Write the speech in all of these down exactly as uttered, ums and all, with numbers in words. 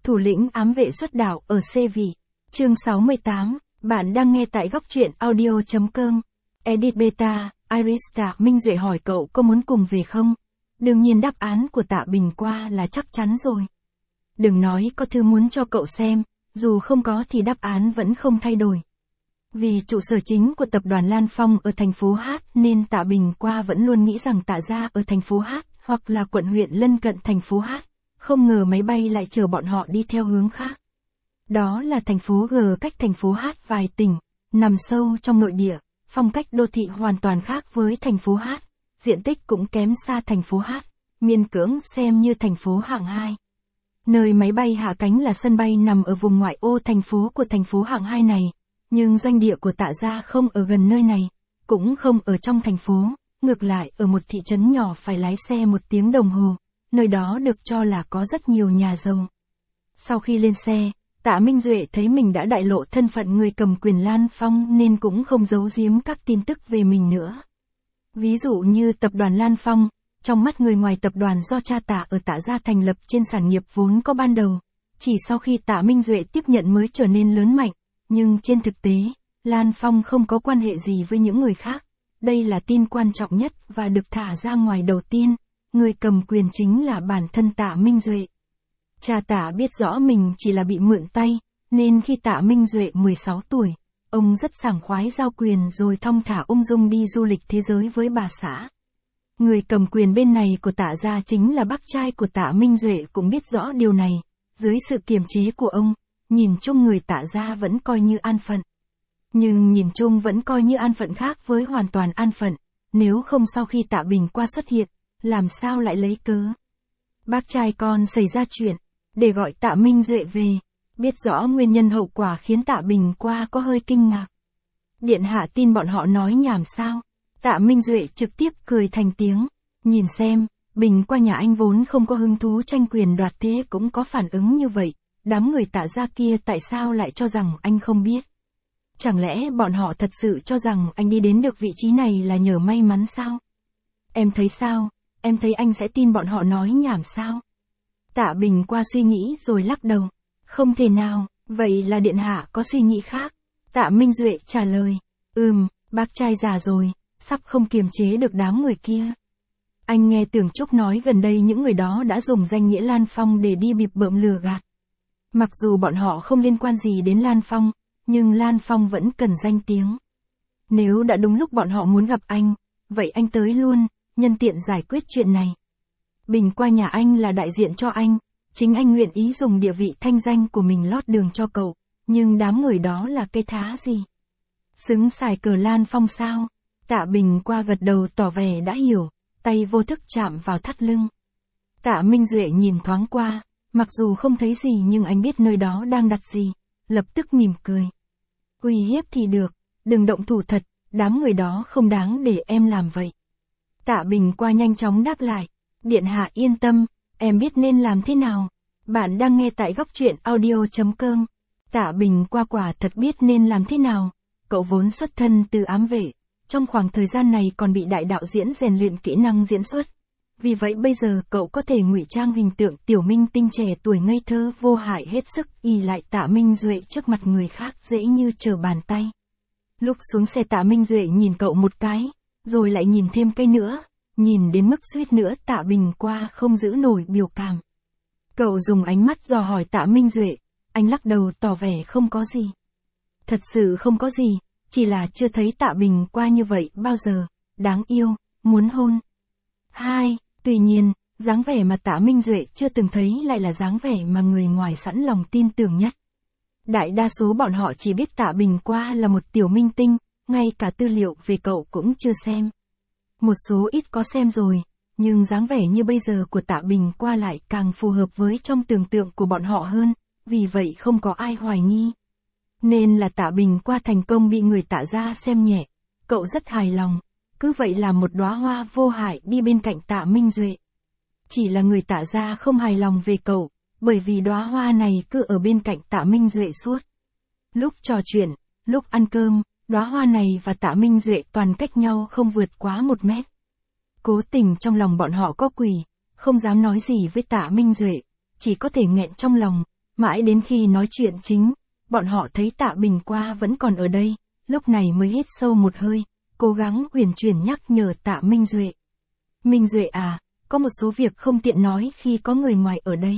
Thủ lĩnh ám vệ xuất đạo ở xê vị. Chương sáu mươi tám, bạn đang nghe tại góc truyện audio.com. Edit Beta, Iris. Tạ Minh Duệ hỏi cậu có muốn cùng về không? Đương nhiên đáp án của Tạ Bình qua là chắc chắn rồi. Đừng nói có thư muốn cho cậu xem, dù không có thì đáp án vẫn không thay đổi. Vì trụ sở chính của tập đoàn Lan Phong ở thành phố H nên Tạ Bình qua vẫn luôn nghĩ rằng Tạ gia ở thành phố H hoặc là quận huyện lân cận thành phố H. Không ngờ máy bay lại chở bọn họ đi theo hướng khác. Đó là thành phố G cách thành phố H vài tỉnh, nằm sâu trong nội địa, phong cách đô thị hoàn toàn khác với thành phố H, diện tích cũng kém xa thành phố H, miễn cưỡng xem như thành phố hạng hai. Nơi máy bay hạ cánh là sân bay nằm ở vùng ngoại ô thành phố của thành phố hạng hai này, nhưng doanh địa của Tạ gia không ở gần nơi này, cũng không ở trong thành phố, ngược lại ở một thị trấn nhỏ phải lái xe một tiếng đồng hồ. Nơi đó được cho là có rất nhiều nhà giàu. Sau khi lên xe, Tạ Minh Duệ thấy mình đã đại lộ thân phận người cầm quyền Lan Phong nên cũng không giấu giếm các tin tức về mình nữa. Ví dụ như tập đoàn Lan Phong, trong mắt người ngoài tập đoàn do cha Tạ ở Tạ gia thành lập trên sản nghiệp vốn có ban đầu, chỉ sau khi Tạ Minh Duệ tiếp nhận mới trở nên lớn mạnh, nhưng trên thực tế, Lan Phong không có quan hệ gì với những người khác. Đây là tin quan trọng nhất và được thả ra ngoài đầu tiên. Người cầm quyền chính là bản thân Tạ Minh Duệ. Cha Tạ biết rõ mình chỉ là bị mượn tay, nên khi Tạ Minh Duệ mười sáu tuổi, ông rất sảng khoái giao quyền rồi thong thả ung dung đi du lịch thế giới với bà xã. Người cầm quyền bên này của Tạ gia chính là bác trai của Tạ Minh Duệ cũng biết rõ điều này, dưới sự kiềm chế của ông, nhìn chung người Tạ gia vẫn coi như an phận. Nhưng nhìn chung vẫn coi như an phận khác với hoàn toàn an phận, nếu không sau khi Tạ Bình qua xuất hiện, làm sao lại lấy cớ. Bác trai con xảy ra chuyện, để gọi Tạ Minh Duệ về, biết rõ nguyên nhân hậu quả khiến Tạ Bình qua có hơi kinh ngạc. Điện hạ tin bọn họ nói nhảm sao? Tạ Minh Duệ trực tiếp cười thành tiếng, nhìn xem, Bình qua nhà anh vốn không có hứng thú tranh quyền đoạt thế cũng có phản ứng như vậy, đám người Tạ gia kia tại sao lại cho rằng anh không biết? Chẳng lẽ bọn họ thật sự cho rằng anh đi đến được vị trí này là nhờ may mắn sao? Em thấy sao? Em thấy anh sẽ tin bọn họ nói nhảm sao? Tạ Bình qua suy nghĩ rồi lắc đầu. Không thể nào, vậy là điện hạ có suy nghĩ khác. Tạ Minh Duệ trả lời. Ừm, bác trai già rồi, sắp không kiềm chế được đám người kia. Anh nghe Tưởng Trúc nói gần đây những người đó đã dùng danh nghĩa Lan Phong để đi bịp bợm lừa gạt. Mặc dù bọn họ không liên quan gì đến Lan Phong, nhưng Lan Phong vẫn cần danh tiếng. Nếu đã đúng lúc bọn họ muốn gặp anh, vậy anh tới luôn, nhân tiện giải quyết chuyện này. Bình qua nhà anh là đại diện cho anh, chính anh nguyện ý dùng địa vị thanh danh của mình lót đường cho cậu, nhưng đám người đó là cái thá gì? Xứng xài cờ Lan Phong sao? Tạ Bình qua gật đầu tỏ vẻ đã hiểu, tay vô thức chạm vào thắt lưng. Tạ Minh Duệ nhìn thoáng qua, mặc dù không thấy gì nhưng anh biết nơi đó đang đặt gì, lập tức mỉm cười. Uy hiếp thì được, đừng động thủ thật, đám người đó không đáng để em làm vậy. Tạ Bình qua nhanh chóng đáp lại, điện hạ yên tâm, em biết nên làm thế nào. Bạn đang nghe tại góc truyện audio.com. Tạ Bình qua quả thật biết nên làm thế nào, cậu vốn xuất thân từ ám vệ, trong khoảng thời gian này còn bị đại đạo diễn rèn luyện kỹ năng diễn xuất. Vì vậy bây giờ cậu có thể ngụy trang hình tượng tiểu minh tinh trẻ tuổi ngây thơ vô hại hết sức ỷ lại Tạ Minh Duệ trước mặt người khác dễ như trở bàn tay. Lúc xuống xe Tạ Minh Duệ nhìn cậu một cái, rồi lại nhìn thêm cái nữa, nhìn đến mức suýt nữa Tạ Bình qua không giữ nổi biểu cảm. Cậu dùng ánh mắt dò hỏi Tạ Minh Duệ, anh lắc đầu tỏ vẻ không có gì. Thật sự không có gì, chỉ là chưa thấy Tạ Bình qua như vậy bao giờ, đáng yêu, muốn hôn. Hai, tuy nhiên, dáng vẻ mà Tạ Minh Duệ chưa từng thấy lại là dáng vẻ mà người ngoài sẵn lòng tin tưởng nhất. Đại đa số bọn họ chỉ biết Tạ Bình qua là một tiểu minh tinh, ngay cả tư liệu về cậu cũng chưa xem. Một số ít có xem rồi, nhưng dáng vẻ như bây giờ của Tạ Bình qua lại càng phù hợp với trong tưởng tượng của bọn họ hơn, vì vậy không có ai hoài nghi. Nên là Tạ Bình qua thành công bị người Tạ gia xem nhẹ, cậu rất hài lòng, cứ vậy là một đóa hoa vô hại đi bên cạnh Tạ Minh Duệ. Chỉ là người Tạ gia không hài lòng về cậu, bởi vì đóa hoa này cứ ở bên cạnh Tạ Minh Duệ suốt. Lúc trò chuyện, lúc ăn cơm, đóa hoa này và Tạ Minh Duệ toàn cách nhau không vượt quá một mét. Cố tình trong lòng bọn họ có quỷ, không dám nói gì với Tạ Minh Duệ, chỉ có thể nghẹn trong lòng, Mãi đến khi nói chuyện chính, bọn họ thấy Tạ Bình Qua vẫn còn ở đây, lúc này mới hít sâu một hơi, cố gắng uyển chuyển nhắc nhở Tạ Minh Duệ. Minh Duệ à, có một số việc không tiện nói khi có người ngoài ở đây.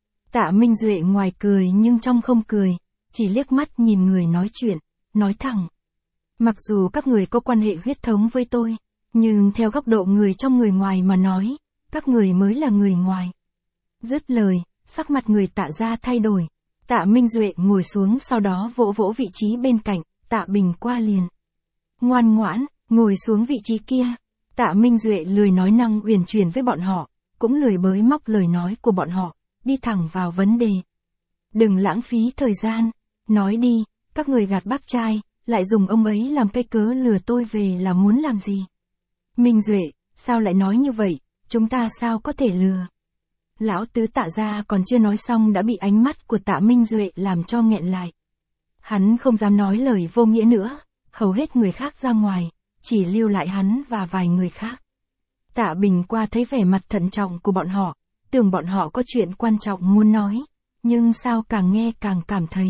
Tạ Minh Duệ ngoài cười nhưng trong không cười, chỉ liếc mắt nhìn người nói chuyện, nói thẳng. Mặc dù các người có quan hệ huyết thống với tôi, nhưng theo góc độ người trong người ngoài mà nói, các người mới là người ngoài. Dứt lời, sắc mặt người Tạ gia thay đổi. Tạ Minh Duệ ngồi xuống sau đó vỗ vỗ vị trí bên cạnh, Tạ Bình Qua liền. Ngoan ngoãn, ngồi xuống vị trí kia. Tạ Minh Duệ lười nói năng uyển chuyển với bọn họ, cũng lười bới móc lời nói của bọn họ, đi thẳng vào vấn đề. Đừng lãng phí thời gian, nói đi, các người gạt bác trai, lại dùng ông ấy làm cây cớ lừa tôi về là muốn làm gì? Minh Duệ, sao lại nói như vậy, chúng ta sao có thể lừa? Lão tứ Tạ gia còn chưa nói xong đã bị ánh mắt của Tạ Minh Duệ làm cho nghẹn lại. Hắn không dám nói lời vô nghĩa nữa, hầu hết người khác ra ngoài, chỉ lưu lại hắn và vài người khác. Tạ Bình Qua thấy vẻ mặt thận trọng của bọn họ, tưởng bọn họ có chuyện quan trọng muốn nói, nhưng sao càng nghe càng cảm thấy.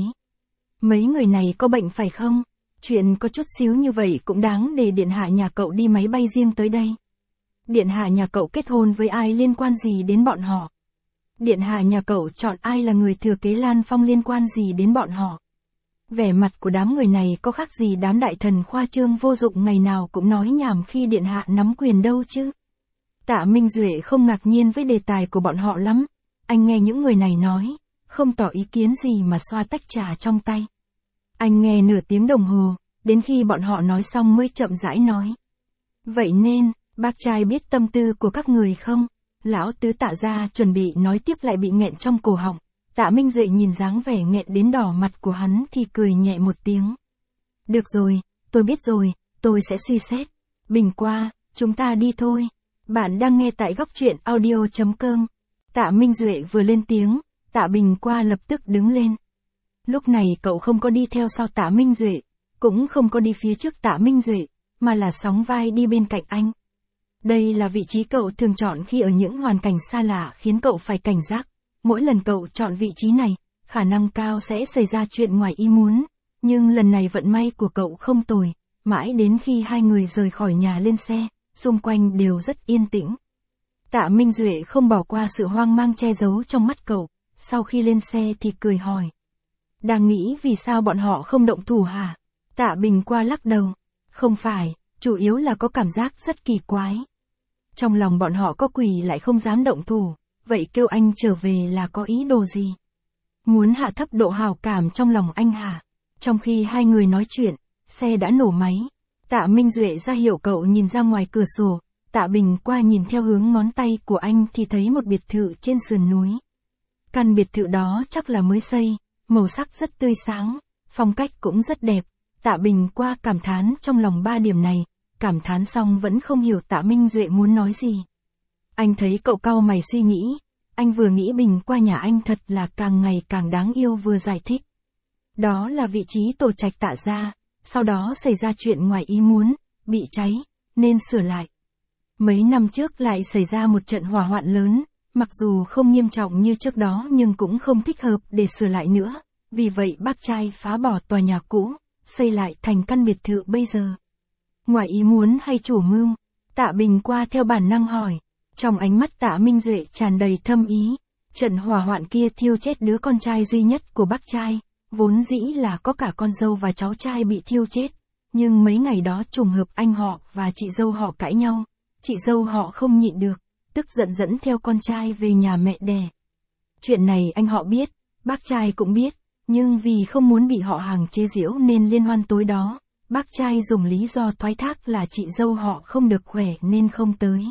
Mấy người này có bệnh phải không? Chuyện có chút xíu như vậy cũng đáng để điện hạ nhà cậu đi máy bay riêng tới đây. Điện hạ nhà cậu kết hôn với ai liên quan gì đến bọn họ? Điện hạ nhà cậu chọn ai là người thừa kế Lan Phong liên quan gì đến bọn họ? Vẻ mặt của đám người này có khác gì đám đại thần khoa trương vô dụng ngày nào cũng nói nhảm khi điện hạ nắm quyền đâu chứ? Tạ Minh Duệ không ngạc nhiên với đề tài của bọn họ lắm. Anh nghe những người này nói, không tỏ ý kiến gì mà xoa tách trà trong tay. Anh nghe nửa tiếng đồng hồ, đến khi bọn họ nói xong mới chậm rãi nói. Vậy nên, bác trai biết tâm tư của các người không? Lão tứ Tạ gia chuẩn bị nói tiếp lại bị nghẹn trong cổ họng. Tạ Minh Duệ nhìn dáng vẻ nghẹn đến đỏ mặt của hắn thì cười nhẹ một tiếng. Được rồi, tôi biết rồi, tôi sẽ suy xét. Bình Qua, chúng ta đi thôi. Bạn đang nghe tại góc truyện audio chấm com. Tạ Minh Duệ vừa lên tiếng, Tạ Bình Qua lập tức đứng lên. Lúc này cậu không có đi theo sau Tạ Minh Duệ, cũng không có đi phía trước Tạ Minh Duệ, mà là sóng vai đi bên cạnh anh. Đây là vị trí cậu thường chọn khi ở những hoàn cảnh xa lạ khiến cậu phải cảnh giác. Mỗi lần cậu chọn vị trí này, khả năng cao sẽ xảy ra chuyện ngoài ý muốn. Nhưng lần này vận may của cậu không tồi, mãi đến khi hai người rời khỏi nhà lên xe, xung quanh đều rất yên tĩnh. Tạ Minh Duệ không bỏ qua sự hoang mang che giấu trong mắt cậu, sau khi lên xe thì cười hỏi. Đang nghĩ vì sao bọn họ không động thủ hả? Tạ Bình Qua lắc đầu. Không phải, chủ yếu là có cảm giác rất kỳ quái. Trong lòng bọn họ có quỷ lại không dám động thủ, vậy kêu anh trở về là có ý đồ gì? Muốn hạ thấp độ hào cảm trong lòng anh hả? Trong khi hai người nói chuyện, xe đã nổ máy. Tạ Minh Duệ ra hiệu cậu nhìn ra ngoài cửa sổ, Tạ Bình Qua nhìn theo hướng ngón tay của anh thì thấy một biệt thự trên sườn núi. Căn biệt thự đó chắc là mới xây, màu sắc rất tươi sáng, phong cách cũng rất đẹp. Tạ Bình Qua cảm thán trong lòng ba điểm này, cảm thán xong vẫn không hiểu Tạ Minh Duệ muốn nói gì. Anh thấy cậu cau mày suy nghĩ, anh vừa nghĩ Bình Qua nhà anh thật là càng ngày càng đáng yêu vừa giải thích. Đó là vị trí tổ trạch Tạ gia, sau đó xảy ra chuyện ngoài ý muốn, bị cháy, nên sửa lại. Mấy năm trước lại xảy ra một trận hỏa hoạn lớn, mặc dù không nghiêm trọng như trước đó nhưng cũng không thích hợp để sửa lại nữa, vì vậy bác trai phá bỏ tòa nhà cũ, xây lại thành căn biệt thự bây giờ. Ngoài ý muốn hay chủ mưu? Tạ Bình Qua theo bản năng hỏi. Trong ánh mắt Tạ Minh Duệ tràn đầy thâm ý. Trận hỏa hoạn kia thiêu chết đứa con trai duy nhất của bác trai, vốn dĩ là có cả con dâu và cháu trai bị thiêu chết. Nhưng mấy ngày đó trùng hợp anh họ và chị dâu họ cãi nhau. Chị dâu họ không nhịn được, tức giận dẫn theo con trai về nhà mẹ đẻ. Chuyện này anh họ biết, bác trai cũng biết, nhưng vì không muốn bị họ hàng chế giễu nên liên hoan tối đó, bác trai dùng lý do thoái thác là chị dâu họ không được khỏe nên không tới.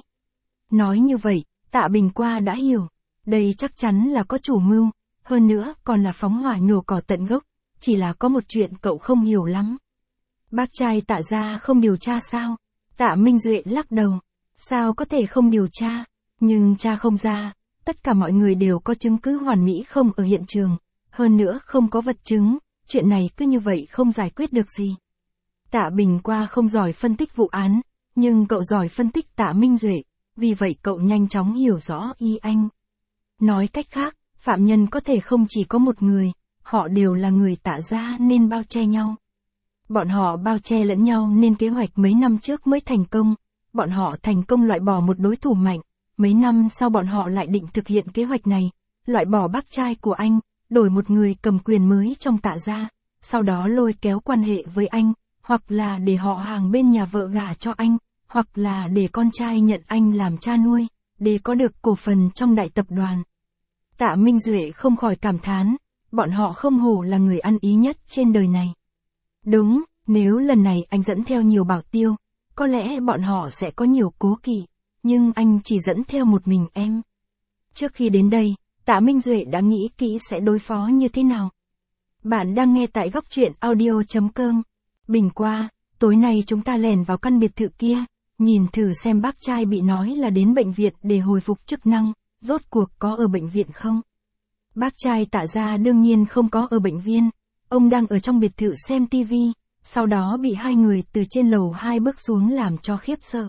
Nói như vậy, Tạ Bình Qua đã hiểu, đây chắc chắn là có chủ mưu, hơn nữa còn là phóng hỏa nhổ cỏ tận gốc, chỉ là có một chuyện cậu không hiểu lắm. Bác trai Tạ gia không điều tra sao? Tạ Minh Duệ lắc đầu, sao có thể không điều tra, nhưng tra không ra, tất cả mọi người đều có chứng cứ hoàn mỹ không ở hiện trường, hơn nữa không có vật chứng, chuyện này cứ như vậy không giải quyết được gì. Tạ Bình Qua không giỏi phân tích vụ án, nhưng cậu giỏi phân tích Tạ Minh Duệ, vì vậy cậu nhanh chóng hiểu rõ ý anh. Nói cách khác, Phạm nhân có thể không chỉ có một người, họ đều là người Tạ gia nên bao che nhau. Bọn họ bao che lẫn nhau nên kế hoạch mấy năm trước mới thành công, bọn họ thành công loại bỏ một đối thủ mạnh, mấy năm sau bọn họ lại định thực hiện kế hoạch này, loại bỏ bác trai của anh, đổi một người cầm quyền mới trong Tạ gia, sau đó lôi kéo quan hệ với anh, hoặc là để họ hàng bên nhà vợ gả cho anh, hoặc là để con trai nhận anh làm cha nuôi, để có được cổ phần trong đại tập đoàn. Tạ Minh Duệ không khỏi cảm thán, bọn họ không hổ là người ăn ý nhất trên đời này. Đúng, nếu lần này anh dẫn theo nhiều bảo tiêu, có lẽ bọn họ sẽ có nhiều cố kỵ, nhưng anh chỉ dẫn theo một mình em. Trước khi đến đây, Tạ Minh Duệ đã nghĩ kỹ sẽ đối phó như thế nào. Bạn đang nghe tại góc truyện audio chấm com. Bình qua, tối nay chúng ta lèn vào căn biệt thự kia, nhìn thử xem bác trai bị nói là đến bệnh viện để hồi phục chức năng, rốt cuộc có ở bệnh viện không? Bác trai Tạ gia đương nhiên không có ở bệnh viện, ông đang ở trong biệt thự xem tivi, sau đó bị hai người từ trên lầu hai bước xuống làm cho khiếp sợ.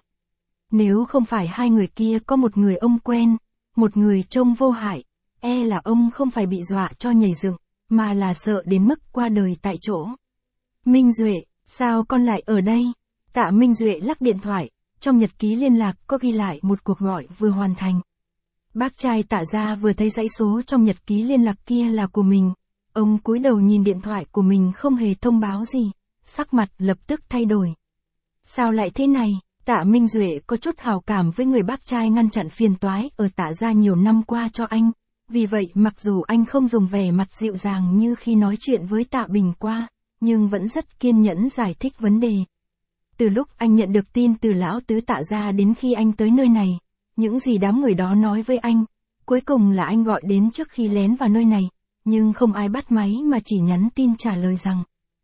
Nếu không phải hai người kia có một người ông quen, một người trông vô hại, e là ông không phải bị dọa cho nhảy dựng, mà là sợ đến mức qua đời tại chỗ. Minh Duệ, sao con lại ở đây? Tạ Minh Duệ lắc điện thoại, trong nhật ký liên lạc có ghi lại một cuộc gọi vừa hoàn thành. Bác trai Tạ gia vừa thấy dãy số trong nhật ký liên lạc kia là của mình, ông cúi đầu nhìn điện thoại của mình không hề thông báo gì, sắc mặt lập tức thay đổi. Sao lại thế này? Tạ Minh Duệ có chút hào cảm với người bác trai ngăn chặn phiền toái ở Tạ gia nhiều năm qua cho anh, vì vậy mặc dù anh không dùng vẻ mặt dịu dàng như khi nói chuyện với Tạ Bình qua, nhưng vẫn rất kiên nhẫn giải thích vấn đề. Từ lúc anh nhận được tin từ lão tứ Tạ gia đến khi anh tới nơi này, những gì đám người đó nói với anh, cuối cùng là anh gọi đến trước khi lén vào nơi này, nhưng không ai bắt máy mà chỉ nhắn tin trả lời rằng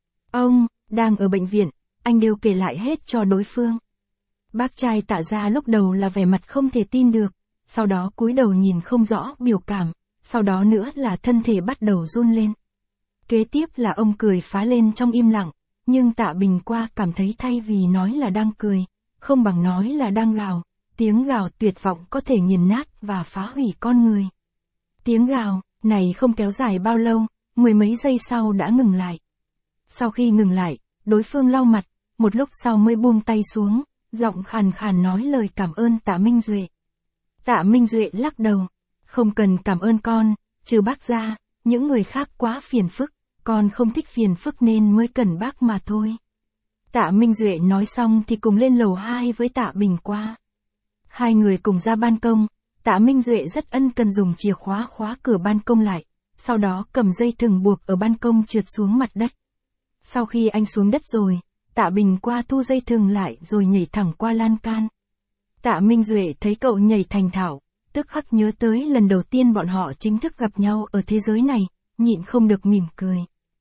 ông đang ở bệnh viện, anh đều kể lại hết cho đối phương. Bác trai Tạ gia lúc đầu là vẻ mặt không thể tin được, sau đó cúi đầu nhìn không rõ biểu cảm, sau đó nữa là thân thể bắt đầu run lên. Kế tiếp là ông cười phá lên trong im lặng, nhưng Tạ Bình qua cảm thấy thay vì nói là đang cười, không bằng nói là đang gào, tiếng gào tuyệt vọng có thể nghiền nát và phá hủy con người. Tiếng gào này không kéo dài bao lâu, mười mấy giây sau đã ngừng lại. Sau khi ngừng lại, đối phương lau mặt, một lúc sau mới buông tay xuống, giọng khàn khàn nói lời cảm ơn Tạ Minh Duệ. Tạ Minh Duệ lắc đầu, không cần cảm ơn con, trừ bác ra, những người khác quá phiền phức, con không thích phiền phức nên mới cần bác mà thôi. Tạ Minh Duệ nói xong thì cùng lên lầu hai với Tạ Bình qua. Hai người cùng ra ban công, Tạ Minh Duệ rất ân cần dùng chìa khóa khóa cửa ban công lại, sau đó cầm dây thừng buộc ở ban công trượt xuống mặt đất. Sau khi anh xuống đất rồi, Tạ Bình qua thu dây thừng lại rồi nhảy thẳng qua lan can. Tạ Minh Duệ thấy cậu nhảy thành thạo, tức khắc nhớ tới lần đầu tiên bọn họ chính thức gặp nhau ở thế giới này, nhịn không được mỉm cười.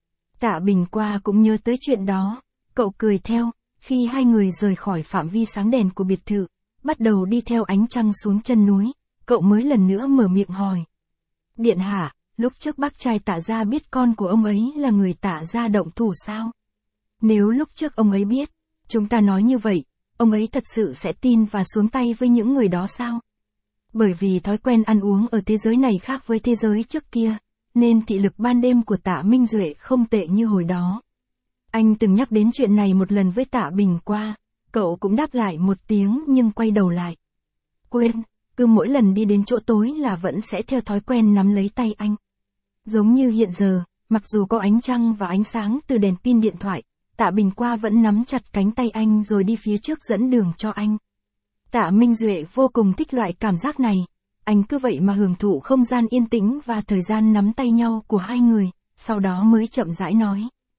Tạ Bình qua cũng nhớ tới chuyện đó, cậu cười theo, khi hai người rời khỏi phạm vi sáng đèn của biệt thự, bắt đầu đi theo ánh trăng xuống chân núi, cậu mới lần nữa mở miệng hỏi. Điện hạ, lúc trước bác trai Tạ gia biết con của ông ấy là người Tạ gia động thủ sao? Nếu lúc trước ông ấy biết, chúng ta nói như vậy, ông ấy thật sự sẽ tin và xuống tay với những người đó sao? Bởi vì thói quen ăn uống ở thế giới này khác với thế giới trước kia, nên thị lực ban đêm của Tạ Minh Duệ không tệ như hồi đó. Anh từng nhắc đến chuyện này một lần với Tạ Bình qua, cậu cũng đáp lại một tiếng nhưng quay đầu lại. Quên, cứ mỗi lần đi đến chỗ tối là vẫn sẽ theo thói quen nắm lấy tay anh. Giống như hiện giờ, mặc dù có ánh trăng và ánh sáng từ đèn pin điện thoại, Tạ Bình qua vẫn nắm chặt cánh tay anh rồi đi phía trước dẫn đường cho anh. Tạ Minh Duệ vô cùng thích loại cảm giác này, anh cứ vậy mà hưởng thụ không gian yên tĩnh và thời gian nắm tay nhau của hai người, sau đó mới chậm rãi nói.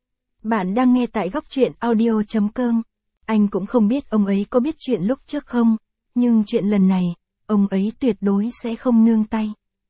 Bạn đang nghe tại góc truyện audio chấm com. Anh cũng không biết ông ấy có biết chuyện lúc trước không, nhưng chuyện lần này, ông ấy tuyệt đối sẽ không nương tay.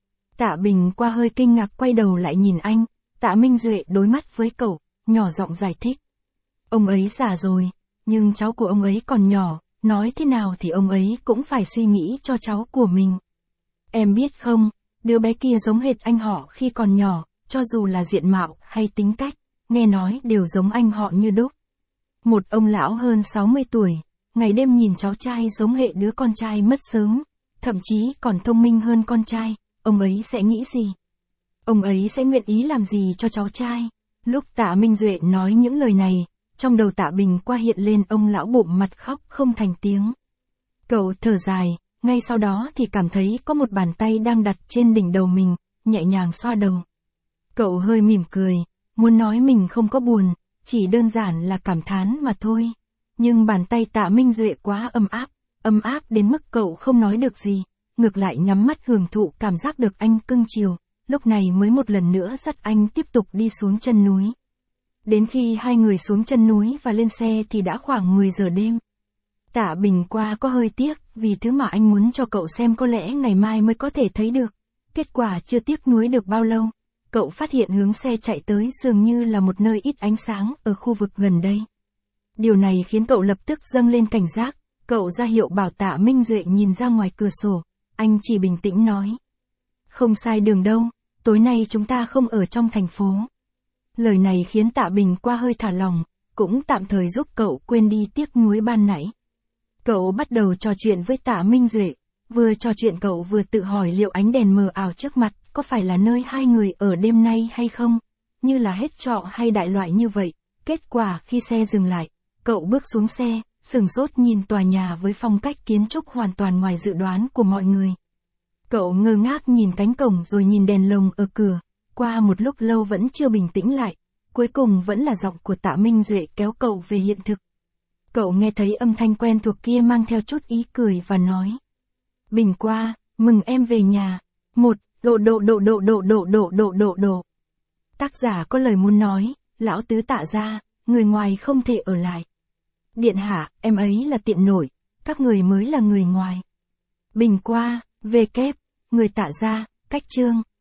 Tạ Bình qua hơi kinh ngạc quay đầu lại nhìn anh, Tạ Minh Duệ đối mắt với cậu, nhỏ giọng giải thích. Ông ấy già rồi, nhưng cháu của ông ấy còn nhỏ, nói thế nào thì ông ấy cũng phải suy nghĩ cho cháu của mình. Em biết không, đứa bé kia giống hệt anh họ khi còn nhỏ, cho dù là diện mạo hay tính cách, nghe nói đều giống anh họ như đúc. Một ông lão hơn sáu mươi tuổi, ngày đêm nhìn cháu trai giống hệ đứa con trai mất sớm, thậm chí còn thông minh hơn con trai, ông ấy sẽ nghĩ gì? Ông ấy sẽ nguyện ý làm gì cho cháu trai? Lúc Tạ Minh Duệ nói những lời này, trong đầu Tạ Bình Qua hiện lên ông lão bụng mặt khóc không thành tiếng. Cậu thở dài, ngay sau đó thì cảm thấy có một bàn tay đang đặt trên đỉnh đầu mình, nhẹ nhàng xoa đầu. Cậu hơi mỉm cười, muốn nói mình không có buồn, chỉ đơn giản là cảm thán mà thôi. Nhưng bàn tay Tạ Minh Duệ quá ấm áp, ấm áp đến mức cậu không nói được gì, ngược lại nhắm mắt hưởng thụ cảm giác được anh cưng chiều, lúc này mới một lần nữa dắt anh tiếp tục đi xuống chân núi. Đến khi hai người xuống chân núi và lên xe thì đã khoảng mười giờ đêm. Tạ Bình Qua có hơi tiếc, vì thứ mà anh muốn cho cậu xem có lẽ ngày mai mới có thể thấy được. Kết quả chưa tiếc nuối được bao lâu, cậu phát hiện hướng xe chạy tới dường như là một nơi ít ánh sáng ở khu vực gần đây. Điều này khiến cậu lập tức dâng lên cảnh giác, cậu ra hiệu bảo Tạ Minh Duệ nhìn ra ngoài cửa sổ, anh chỉ bình tĩnh nói. Không sai đường đâu, tối nay chúng ta không ở trong thành phố. Lời này khiến Tạ Bình Qua hơi thả lòng, cũng tạm thời giúp cậu quên đi tiếc nuối ban nãy. Cậu bắt đầu trò chuyện với Tạ Minh Duệ, vừa trò chuyện cậu vừa tự hỏi liệu ánh đèn mờ ảo trước mặt có phải là nơi hai người ở đêm nay hay không, như là hết trọ hay đại loại như vậy. Kết quả khi xe dừng lại, cậu bước xuống xe, sửng sốt nhìn tòa nhà với phong cách kiến trúc hoàn toàn ngoài dự đoán của mọi người. Cậu ngơ ngác nhìn cánh cổng rồi nhìn đèn lồng ở cửa, qua một lúc lâu vẫn chưa bình tĩnh lại, cuối cùng vẫn là giọng của Tạ Minh Duệ kéo cậu về hiện thực. Cậu nghe thấy âm thanh quen thuộc kia mang theo chút ý cười và nói. Bình Qua, mừng em về nhà. Một, độ độ độ độ độ độ độ độ độ độ. Tác giả có lời muốn nói, lão tứ Tạ gia, người ngoài không thể ở lại. Điện hạ, em ấy là tiện nổi, các người mới là người ngoài. Bình Qua, về kép, người Tạ gia, cách chương.